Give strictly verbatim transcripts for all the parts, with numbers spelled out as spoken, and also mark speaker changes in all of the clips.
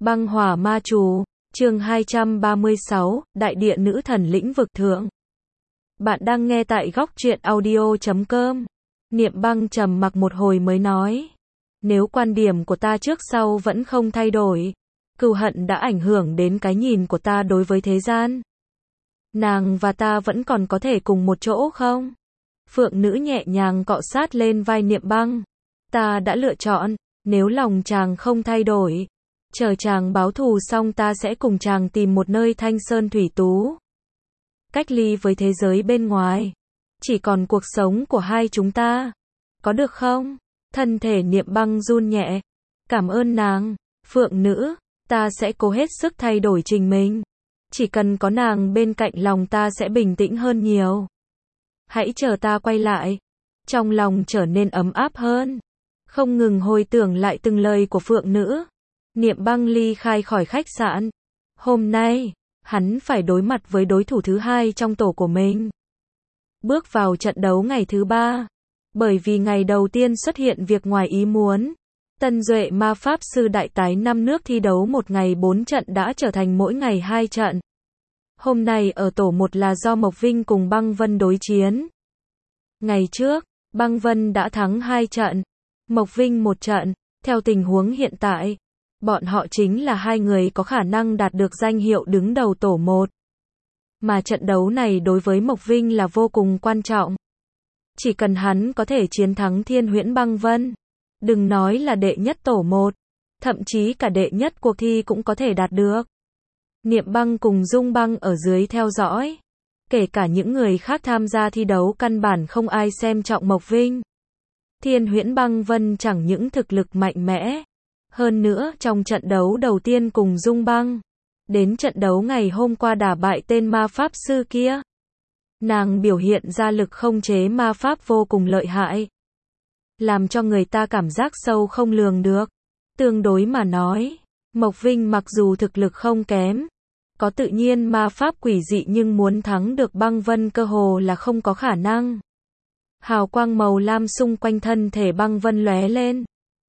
Speaker 1: Băng hỏa ma chú, chương hai trăm ba mươi sáu, Đại địa nữ thần lĩnh vực thượng. Bạn đang nghe tại góc truyện audio chấm com. Niệm Băng trầm mặc một hồi mới nói. Nếu quan điểm của ta trước sau vẫn không thay đổi, cừu hận đã ảnh hưởng đến cái nhìn của ta đối với thế gian. Nàng và ta vẫn còn có thể cùng một chỗ không? Phượng nữ nhẹ nhàng cọ sát lên vai Niệm Băng. Ta đã lựa chọn, nếu lòng chàng không thay đổi, chờ chàng báo thù xong ta sẽ cùng chàng tìm một nơi thanh sơn thủy tú. Cách ly với thế giới bên ngoài. Chỉ còn cuộc sống của hai chúng ta. Có được không? Thân thể Niệm Băng run nhẹ. Cảm ơn nàng, Phượng nữ, ta sẽ cố hết sức thay đổi trình mình. Chỉ cần có nàng bên cạnh lòng ta sẽ bình tĩnh hơn nhiều. Hãy chờ ta quay lại. Trong lòng trở nên ấm áp hơn. Không ngừng hồi tưởng lại từng lời của Phượng nữ. Niệm Băng ly khai khỏi khách sạn. Hôm nay, hắn phải đối mặt với đối thủ thứ hai trong tổ của mình. Bước vào trận đấu ngày thứ ba. Bởi vì ngày đầu tiên xuất hiện việc ngoài ý muốn. Tân Duệ ma pháp sư đại tái năm nước thi đấu một ngày bốn trận đã trở thành mỗi ngày hai trận. Hôm nay ở tổ một là do Mộc Vinh cùng Băng Vân đối chiến. Ngày trước, Băng Vân đã thắng hai trận. Mộc Vinh một trận. Theo tình huống hiện tại, bọn họ chính là hai người có khả năng đạt được danh hiệu đứng đầu tổ một. Mà trận đấu này đối với Mộc Vinh là vô cùng quan trọng. Chỉ cần hắn có thể chiến thắng Thiên Huyễn Băng Vân, đừng nói là đệ nhất tổ một, thậm chí cả đệ nhất cuộc thi cũng có thể đạt được. Niệm Băng cùng Dung Băng ở dưới theo dõi. Kể cả những người khác tham gia thi đấu căn bản không ai xem trọng Mộc Vinh. Thiên Huyễn Băng Vân chẳng những thực lực mạnh mẽ. Hơn nữa, trong trận đấu đầu tiên cùng Dung Băng, đến trận đấu ngày hôm qua đả bại tên ma pháp sư kia. Nàng biểu hiện ra lực không chế ma pháp vô cùng lợi hại. Làm cho người ta cảm giác sâu không lường được. Tương đối mà nói, Mộc Vinh mặc dù thực lực không kém, có tự nhiên ma pháp quỷ dị nhưng muốn thắng được Băng Vân cơ hồ là không có khả năng. Hào quang màu lam xung quanh thân thể Băng Vân lóe lên.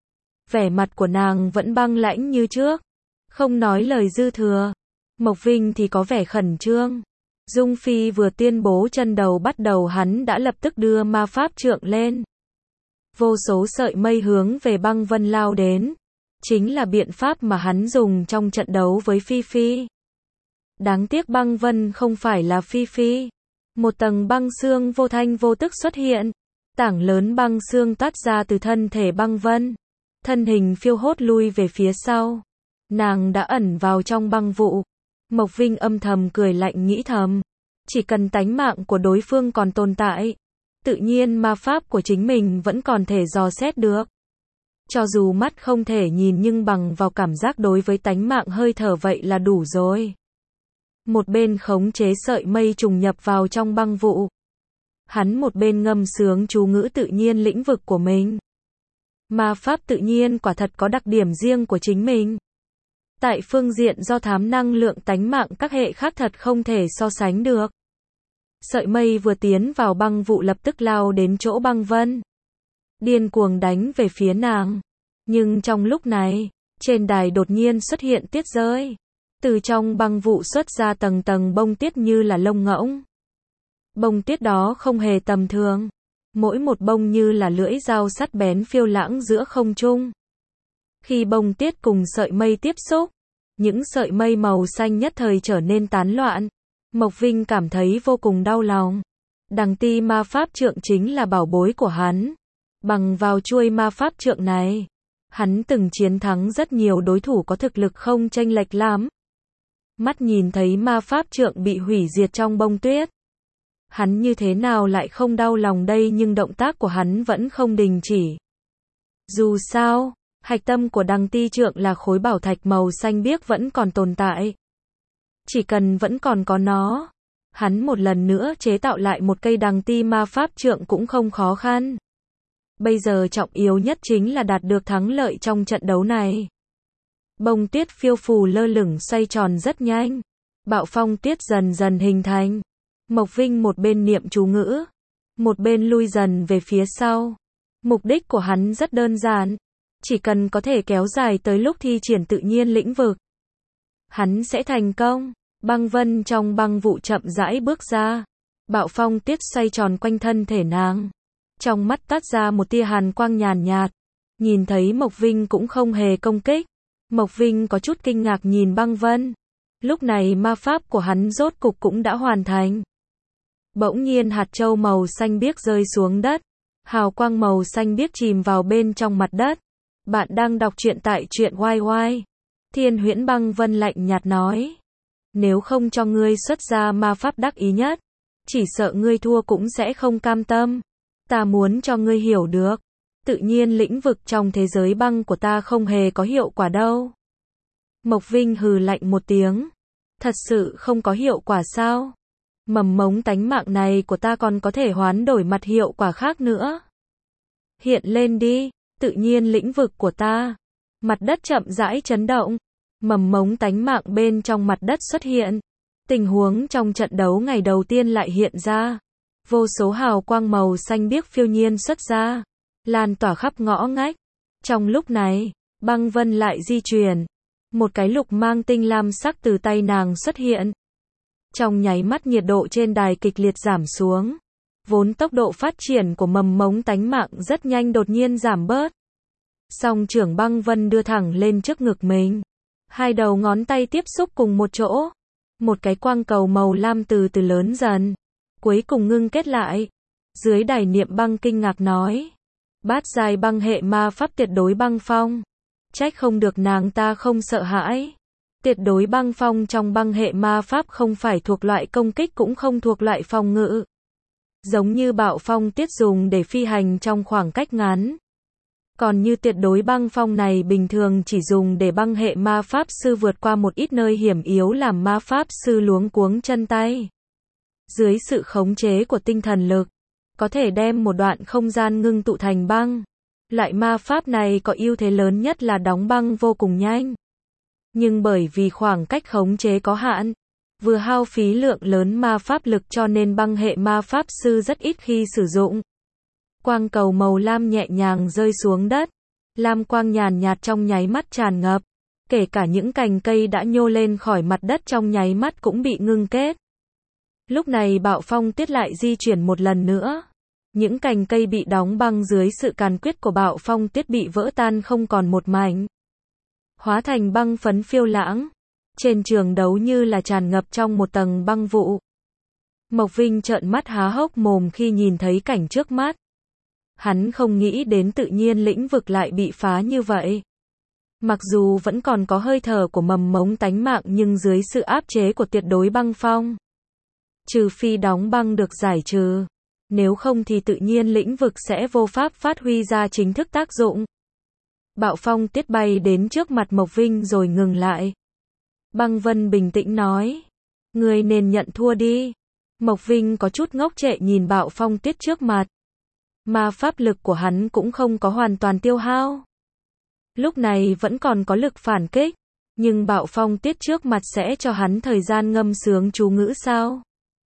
Speaker 1: Vẻ mặt của nàng vẫn băng lãnh như trước, không nói lời dư thừa. Mộc Vinh thì có vẻ khẩn trương. Dung Phi vừa tuyên bố chân đầu bắt đầu hắn đã lập tức đưa ma pháp trượng lên. Vô số sợi mây hướng về Băng Vân lao đến. Chính là biện pháp mà hắn dùng trong trận đấu với Phi Phi. Đáng tiếc Băng Vân không phải là Phi Phi. Một tầng băng xương vô thanh vô tức xuất hiện. Tảng lớn băng xương toát ra từ thân thể Băng Vân. Thân hình phiêu hốt lui về phía sau. Nàng đã ẩn vào trong băng vụ. Mộc Vinh âm thầm cười lạnh nghĩ thầm. Chỉ cần tánh mạng của đối phương còn tồn tại, tự nhiên ma pháp của chính mình vẫn còn thể dò xét được. Cho dù mắt không thể nhìn nhưng bằng vào cảm giác đối với tánh mạng hơi thở vậy là đủ rồi. Một bên khống chế sợi mây trùng nhập vào trong băng vụ. Hắn một bên ngâm sướng chú ngữ tự nhiên lĩnh vực của mình. Ma pháp tự nhiên quả thật có đặc điểm riêng của chính mình. Tại phương diện do thám năng lượng tánh mạng các hệ khác thật không thể so sánh được. Sợi mây vừa tiến vào băng vụ lập tức lao đến chỗ Băng Vân. Điên cuồng đánh về phía nàng. Nhưng trong lúc này, trên đài đột nhiên xuất hiện tuyết rơi. Từ trong băng vụ xuất ra tầng tầng bông tuyết như là lông ngỗng. Bông tuyết đó không hề tầm thường. Mỗi một bông như là lưỡi dao sắt bén phiêu lãng giữa không trung. Khi bông tuyết cùng sợi mây tiếp xúc, những sợi mây màu xanh nhất thời trở nên tán loạn. Mộc Vinh cảm thấy vô cùng đau lòng. Đằng ti ma pháp trượng chính là bảo bối của hắn. Bằng vào chuôi ma pháp trượng này, hắn từng chiến thắng rất nhiều đối thủ có thực lực không chênh lệch lắm. Mắt nhìn thấy ma pháp trượng bị hủy diệt trong bông tuyết. Hắn như thế nào lại không đau lòng đây nhưng động tác của hắn vẫn không đình chỉ. Dù sao, hạch tâm của đằng ti trượng là khối bảo thạch màu xanh biếc vẫn còn tồn tại. Chỉ cần vẫn còn có nó, hắn một lần nữa chế tạo lại một cây đằng ti ma pháp trượng cũng không khó khăn. Bây giờ trọng yếu nhất chính là đạt được thắng lợi trong trận đấu này. Bông tuyết phiêu phù lơ lửng xoay tròn rất nhanh. Bạo phong tuyết dần dần hình thành. Mộc Vinh một bên niệm chú ngữ, một bên lui dần về phía sau. Mục đích của hắn rất đơn giản. Chỉ cần có thể kéo dài tới lúc thi triển tự nhiên lĩnh vực, hắn sẽ thành công. Băng Vân trong băng vụ chậm rãi bước ra. Bạo phong tiết xoay tròn quanh thân thể nàng. Trong mắt toát ra một tia hàn quang nhàn nhạt. Nhìn thấy Mộc Vinh cũng không hề công kích. Mộc Vinh có chút kinh ngạc nhìn Băng Vân. Lúc này ma pháp của hắn rốt cục cũng đã hoàn thành. Bỗng nhiên hạt châu màu xanh biếc rơi xuống đất. Hào quang màu xanh biếc chìm vào bên trong mặt đất. Bạn đang đọc truyện tại truyện Y Y. Thiên Huyễn Băng Vân lạnh nhạt nói. Nếu không cho ngươi xuất ra ma pháp đắc ý nhất, chỉ sợ ngươi thua cũng sẽ không cam tâm. Ta muốn cho ngươi hiểu được. Tự nhiên lĩnh vực trong thế giới băng của ta không hề có hiệu quả đâu. Mộc Vinh hừ lạnh một tiếng. Thật sự không có hiệu quả sao? Mầm mống tánh mạng này của ta còn có thể hoán đổi mặt hiệu quả khác nữa. Hiện lên đi, tự nhiên lĩnh vực của ta. Mặt đất chậm rãi chấn động. Mầm mống tánh mạng bên trong mặt đất xuất hiện. Tình huống trong trận đấu ngày đầu tiên lại hiện ra. Vô số hào quang màu xanh biếc phiêu nhiên xuất ra. Lan tỏa khắp ngõ ngách. Trong lúc này, Băng Vân lại di chuyển. Một cái lục mang tinh lam sắc từ tay nàng xuất hiện. Trong nháy mắt nhiệt độ trên đài kịch liệt giảm xuống. Vốn tốc độ phát triển của mầm mống tánh mạng rất nhanh đột nhiên giảm bớt. Song trưởng Băng Vân đưa thẳng lên trước ngực mình. Hai đầu ngón tay tiếp xúc cùng một chỗ. Một cái quang cầu màu lam từ từ lớn dần. Cuối cùng ngưng kết lại. Dưới đài Niệm Băng kinh ngạc nói. Bát giai băng hệ ma pháp tuyệt đối băng phong. Trách không được nàng ta không sợ hãi. Tuyệt đối băng phong trong băng hệ ma pháp không phải thuộc loại công kích cũng không thuộc loại phòng ngự. Giống như bạo phong tiết dùng để phi hành trong khoảng cách ngắn. Còn như tuyệt đối băng phong này bình thường chỉ dùng để băng hệ ma pháp sư vượt qua một ít nơi hiểm yếu làm ma pháp sư luống cuống chân tay. Dưới sự khống chế của tinh thần lực, có thể đem một đoạn không gian ngưng tụ thành băng. Loại ma pháp này có ưu thế lớn nhất là đóng băng vô cùng nhanh. Nhưng bởi vì khoảng cách khống chế có hạn, vừa hao phí lượng lớn ma pháp lực cho nên băng hệ ma pháp sư rất ít khi sử dụng. Quang cầu màu lam nhẹ nhàng rơi xuống đất. Lam quang nhàn nhạt trong nháy mắt tràn ngập. Kể cả những cành cây đã nhô lên khỏi mặt đất trong nháy mắt cũng bị ngưng kết. Lúc này bạo phong tiết lại di chuyển một lần nữa. Những cành cây bị đóng băng dưới sự càn quyết của bạo phong tiết bị vỡ tan không còn một mảnh. Hóa thành băng phấn phiêu lãng. Trên trường đấu như là tràn ngập trong một tầng băng vụ. Mộc Vinh trợn mắt há hốc mồm khi nhìn thấy cảnh trước mắt. Hắn không nghĩ đến tự nhiên lĩnh vực lại bị phá như vậy. Mặc dù vẫn còn có hơi thở của mầm mống tánh mạng nhưng dưới sự áp chế của tuyệt đối băng phong. Trừ phi đóng băng được giải trừ. Nếu không thì tự nhiên lĩnh vực sẽ vô pháp phát huy ra chính thức tác dụng. Bạo phong tiết bay đến trước mặt Mộc Vinh rồi ngừng lại. Băng Vân bình tĩnh nói. Người nên nhận thua đi. Mộc Vinh có chút ngốc trệ nhìn bạo phong tiết trước mặt. Ma pháp lực của hắn cũng không có hoàn toàn tiêu hao. Lúc này vẫn còn có lực phản kích. Nhưng bạo phong tiết trước mặt sẽ cho hắn thời gian ngâm sướng chú ngữ sao?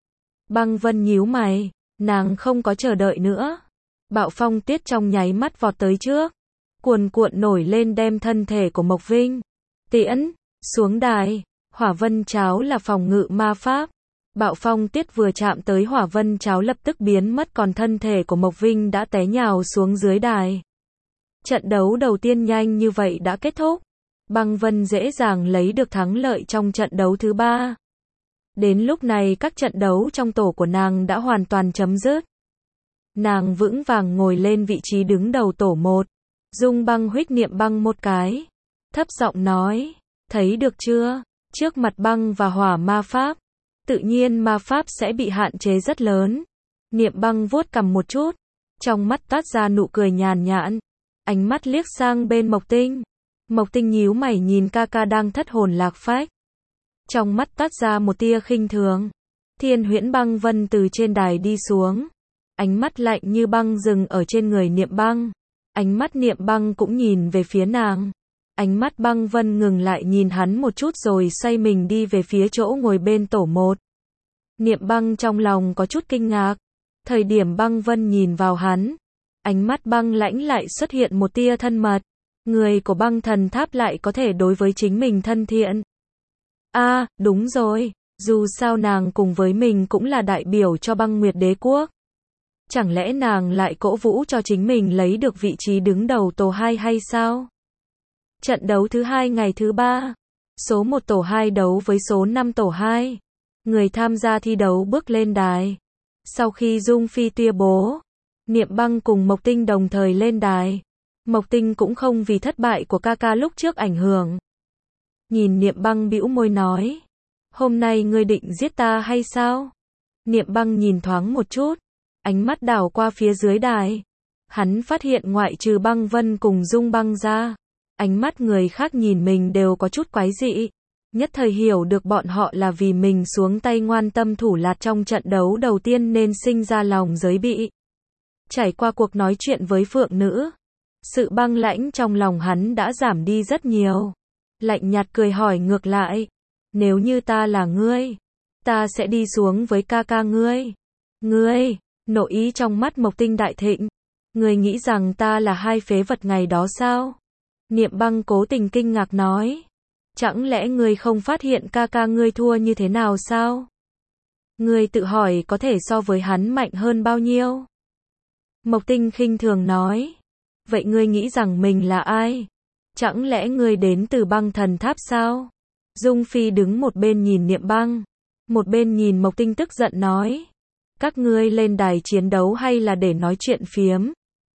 Speaker 1: Băng Vân nhíu mày. Nàng không có chờ đợi nữa. Bạo phong tiết trong nháy mắt vọt tới trước. Cuồn cuộn nổi lên đem thân thể của Mộc Vinh. Tiễn, xuống đài. Hỏa vân cháo là phòng ngự ma pháp. Bạo phong tiết vừa chạm tới hỏa vân cháo lập tức biến mất còn thân thể của Mộc Vinh đã té nhào xuống dưới đài. Trận đấu đầu tiên nhanh như vậy đã kết thúc. Băng Vân dễ dàng lấy được thắng lợi trong trận đấu thứ ba. Đến lúc này các trận đấu trong tổ của nàng đã hoàn toàn chấm dứt. Nàng vững vàng ngồi lên vị trí đứng đầu tổ một. Dung Băng huých Niệm Băng một cái. Thấp giọng nói, thấy được chưa? Trước mặt băng và hỏa ma pháp, tự nhiên ma pháp sẽ bị hạn chế rất lớn. Niệm Băng vuốt cằm một chút. Trong mắt toát ra nụ cười nhàn nhãn. Ánh mắt liếc sang bên Mộc Tinh. Mộc Tinh nhíu mày nhìn ca ca đang thất hồn lạc phách. Trong mắt toát ra một tia khinh thường. Thiên Huyễn Băng Vân từ trên đài đi xuống. Ánh mắt lạnh như băng dừng ở trên người Niệm Băng. Ánh mắt Niệm Băng cũng nhìn về phía nàng. Ánh mắt Băng Vân ngừng lại nhìn hắn một chút rồi xoay mình đi về phía chỗ ngồi bên tổ một. Niệm Băng trong lòng có chút kinh ngạc. Thời điểm Băng Vân nhìn vào hắn, ánh mắt băng lãnh lại xuất hiện một tia thân mật. Người của băng thần tháp lại có thể đối với chính mình thân thiện. À, đúng rồi, dù sao nàng cùng với mình cũng là đại biểu cho băng nguyệt đế quốc. Chẳng lẽ nàng lại cổ vũ cho chính mình lấy được vị trí đứng đầu tổ hai hay sao? Trận đấu thứ hai ngày thứ ba. Số một tổ hai đấu với số năm tổ hai. Người tham gia thi đấu bước lên đài. Sau khi Dung Phi tuyên bố, Niệm Băng cùng Mộc Tinh đồng thời lên đài. Mộc Tinh cũng không vì thất bại của ca ca lúc trước ảnh hưởng. Nhìn Niệm Băng bĩu môi nói, hôm nay ngươi định giết ta hay sao? Niệm Băng nhìn thoáng một chút, ánh mắt đảo qua phía dưới đài. Hắn phát hiện ngoại trừ Băng Vân cùng Dung Băng ra, ánh mắt người khác nhìn mình đều có chút quái dị. Nhất thời hiểu được bọn họ là vì mình xuống tay ngoan tâm thủ lạt trong trận đấu đầu tiên nên sinh ra lòng giới bị. Trải qua cuộc nói chuyện với Phượng Nữ, sự băng lãnh trong lòng hắn đã giảm đi rất nhiều. Lạnh nhạt cười hỏi ngược lại, nếu như ta là ngươi, ta sẽ đi xuống với ca ca ngươi. Ngươi, nội ý trong mắt Mộc Tinh đại thịnh. Ngươi nghĩ rằng ta là hai phế vật ngày đó sao? Niệm Băng cố tình kinh ngạc nói, chẳng lẽ ngươi không phát hiện ca ca ngươi thua như thế nào sao? Ngươi tự hỏi có thể so với hắn mạnh hơn bao nhiêu? Mộc Tinh khinh thường nói, vậy ngươi nghĩ rằng mình là ai? Chẳng lẽ ngươi đến từ băng thần tháp sao? Dung Phi đứng một bên nhìn Niệm Băng, một bên nhìn Mộc Tinh tức giận nói, các ngươi lên đài chiến đấu hay là để nói chuyện phiếm?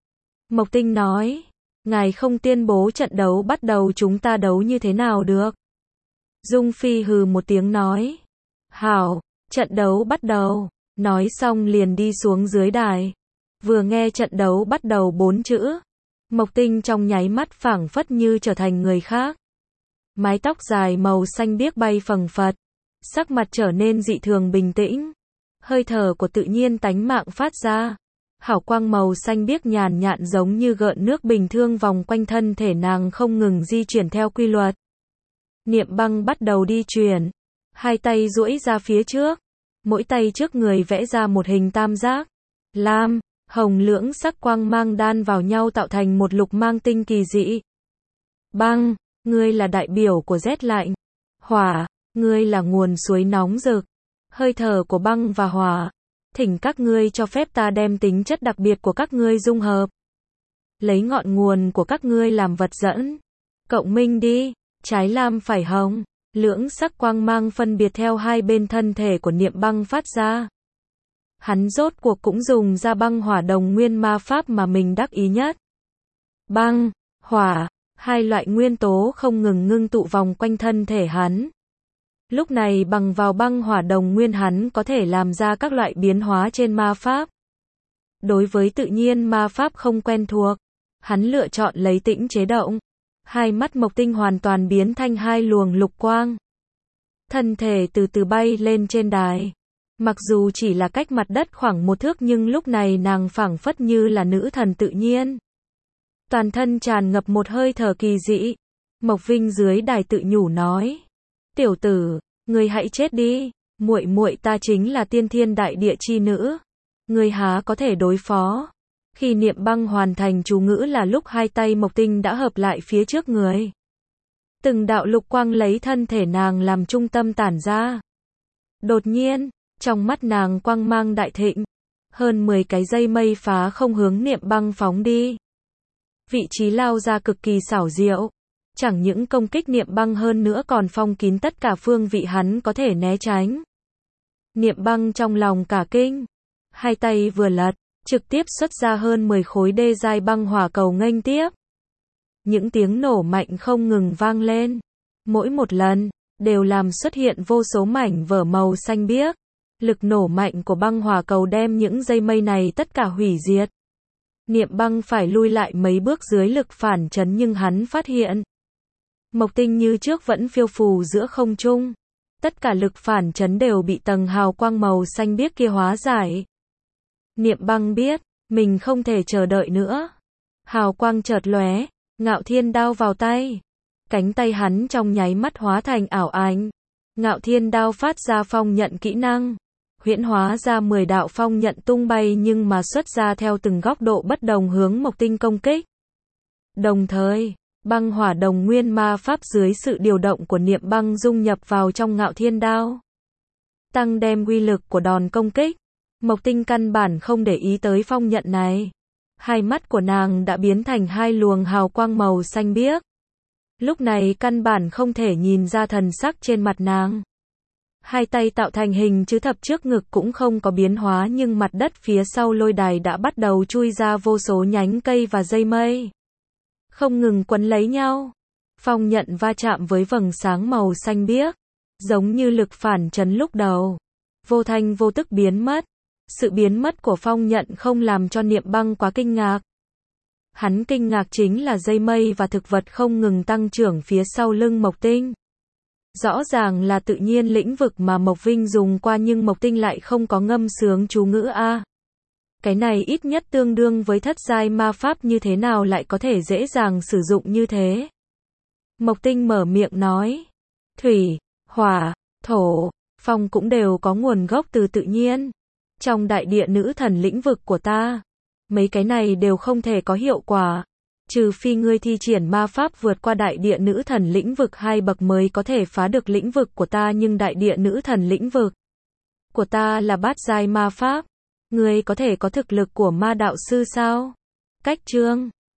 Speaker 1: Mộc Tinh nói, ngài không tuyên bố trận đấu bắt đầu chúng ta đấu như thế nào được? Dung Phi hừ một tiếng nói, hảo, trận đấu bắt đầu. Nói xong liền đi xuống dưới đài. Vừa nghe trận đấu bắt đầu bốn chữ, Mộc Tinh trong nháy mắt phảng phất như trở thành người khác. Mái tóc dài màu xanh biếc bay phầng phật, sắc mặt trở nên dị thường bình tĩnh. Hơi thở của tự nhiên tánh mạng phát ra. Hảo quang màu xanh biếc nhàn nhạt giống như gợn nước bình thường vòng quanh thân thể nàng không ngừng di chuyển theo quy luật. Niệm Băng bắt đầu đi chuyển, hai tay duỗi ra phía trước, mỗi tay trước người vẽ ra một hình tam giác, lam, hồng lưỡng sắc quang mang đan vào nhau tạo thành một lục mang tinh kỳ dị. Băng, ngươi là đại biểu của rét lạnh. Hỏa, ngươi là nguồn suối nóng rực. Hơi thở của băng và hỏa, thỉnh các ngươi cho phép ta đem tính chất đặc biệt của các ngươi dung hợp. Lấy ngọn nguồn của các ngươi làm vật dẫn. Cộng minh đi, trái lam phải hồng, lưỡng sắc quang mang phân biệt theo hai bên thân thể của Niệm Băng phát ra. Hắn rốt cuộc cũng dùng ra băng hỏa đồng nguyên ma pháp mà mình đắc ý nhất. Băng, hỏa, hai loại nguyên tố không ngừng ngưng tụ vòng quanh thân thể hắn. Lúc này bằng vào băng hỏa đồng nguyên hắn có thể làm ra các loại biến hóa trên ma pháp. Đối với tự nhiên ma pháp không quen thuộc, hắn lựa chọn lấy tĩnh chế động. Hai mắt Mộc Tinh hoàn toàn biến thành hai luồng lục quang. Thân thể từ từ bay lên trên đài. Mặc dù chỉ là cách mặt đất khoảng một thước nhưng lúc này nàng phảng phất như là nữ thần tự nhiên. Toàn thân tràn ngập một hơi thở kỳ dị. Mộc Vinh dưới đài tự nhủ nói, tiểu tử, ngươi hãy chết đi, muội muội ta chính là tiên thiên đại địa chi nữ, ngươi há có thể đối phó. Khi Niệm Băng hoàn thành chú ngữ là lúc hai tay Mộc Tinh đã hợp lại phía trước người. Từng đạo lục quang lấy thân thể nàng làm trung tâm tản ra. Đột nhiên, trong mắt nàng quang mang đại thịnh, hơn mười cái dây mây phá không hướng Niệm Băng phóng đi. Vị trí lao ra cực kỳ xảo diệu, chẳng những công kích Niệm Băng hơn nữa còn phong kín tất cả phương vị hắn có thể né tránh. Niệm Băng trong lòng cả kinh, hai tay vừa lật, trực tiếp xuất ra hơn mười khối đê giai băng hỏa cầu nghênh tiếp. Những tiếng nổ mạnh không ngừng vang lên, mỗi một lần đều làm xuất hiện vô số mảnh vỡ màu xanh biếc. Lực nổ mạnh của băng hỏa cầu đem những dây mây này tất cả hủy diệt. Niệm Băng phải lui lại mấy bước dưới lực phản chấn nhưng hắn phát hiện Mộc Tinh như trước vẫn phiêu phù giữa không trung. Tất cả lực phản chấn đều bị tầng hào quang màu xanh biếc kia hóa giải. Niệm Băng biết, mình không thể chờ đợi nữa. Hào quang chợt lóe, Ngạo Thiên đao vào tay. Cánh tay hắn trong nháy mắt hóa thành ảo ảnh. Ngạo Thiên đao phát ra phong nhận kỹ năng. Huyễn hóa ra mười đạo phong nhận tung bay nhưng mà xuất ra theo từng góc độ bất đồng hướng Mộc Tinh công kích. Đồng thời, Băng hỏa đồng nguyên ma pháp dưới sự điều động của niệm băng dung nhập vào trong Ngạo Thiên Đao, tăng đem uy lực của đòn công kích. Mộc Tinh căn bản không để ý tới phong nhận này. Hai mắt của nàng đã biến thành hai luồng hào quang màu xanh biếc. Lúc này căn bản không thể nhìn ra thần sắc trên mặt nàng. Hai tay tạo thành hình chữ thập trước ngực cũng không có biến hóa, nhưng mặt đất phía sau lôi đài đã bắt đầu chui ra vô số nhánh cây và dây mây, không ngừng quấn lấy nhau. Phong nhận va chạm với vầng sáng màu xanh biếc, giống như lực phản chấn lúc đầu, vô thanh vô tức biến mất. Sự biến mất của phong nhận không làm cho Niệm Băng quá kinh ngạc. Hắn kinh ngạc chính là dây mây và thực vật không ngừng tăng trưởng phía sau lưng Mộc Tinh. Rõ ràng là tự nhiên lĩnh vực mà Mộc Vinh dùng qua, nhưng Mộc Tinh lại không có ngâm sướng chú ngữ a. Cái này ít nhất tương đương với thất giai ma pháp, như thế nào lại có thể dễ dàng sử dụng như thế? Mộc Tinh mở miệng nói, thủy, hỏa, thổ, phong cũng đều có nguồn gốc từ tự nhiên. Trong đại địa nữ thần lĩnh vực của ta, mấy cái này đều không thể có hiệu quả. Trừ phi ngươi thi triển ma pháp vượt qua đại địa nữ thần lĩnh vực hai bậc mới có thể phá được lĩnh vực của ta, nhưng đại địa nữ thần lĩnh vực của ta là bát giai ma pháp. Ngươi có thể có thực lực của ma đạo sư sao? Cách chương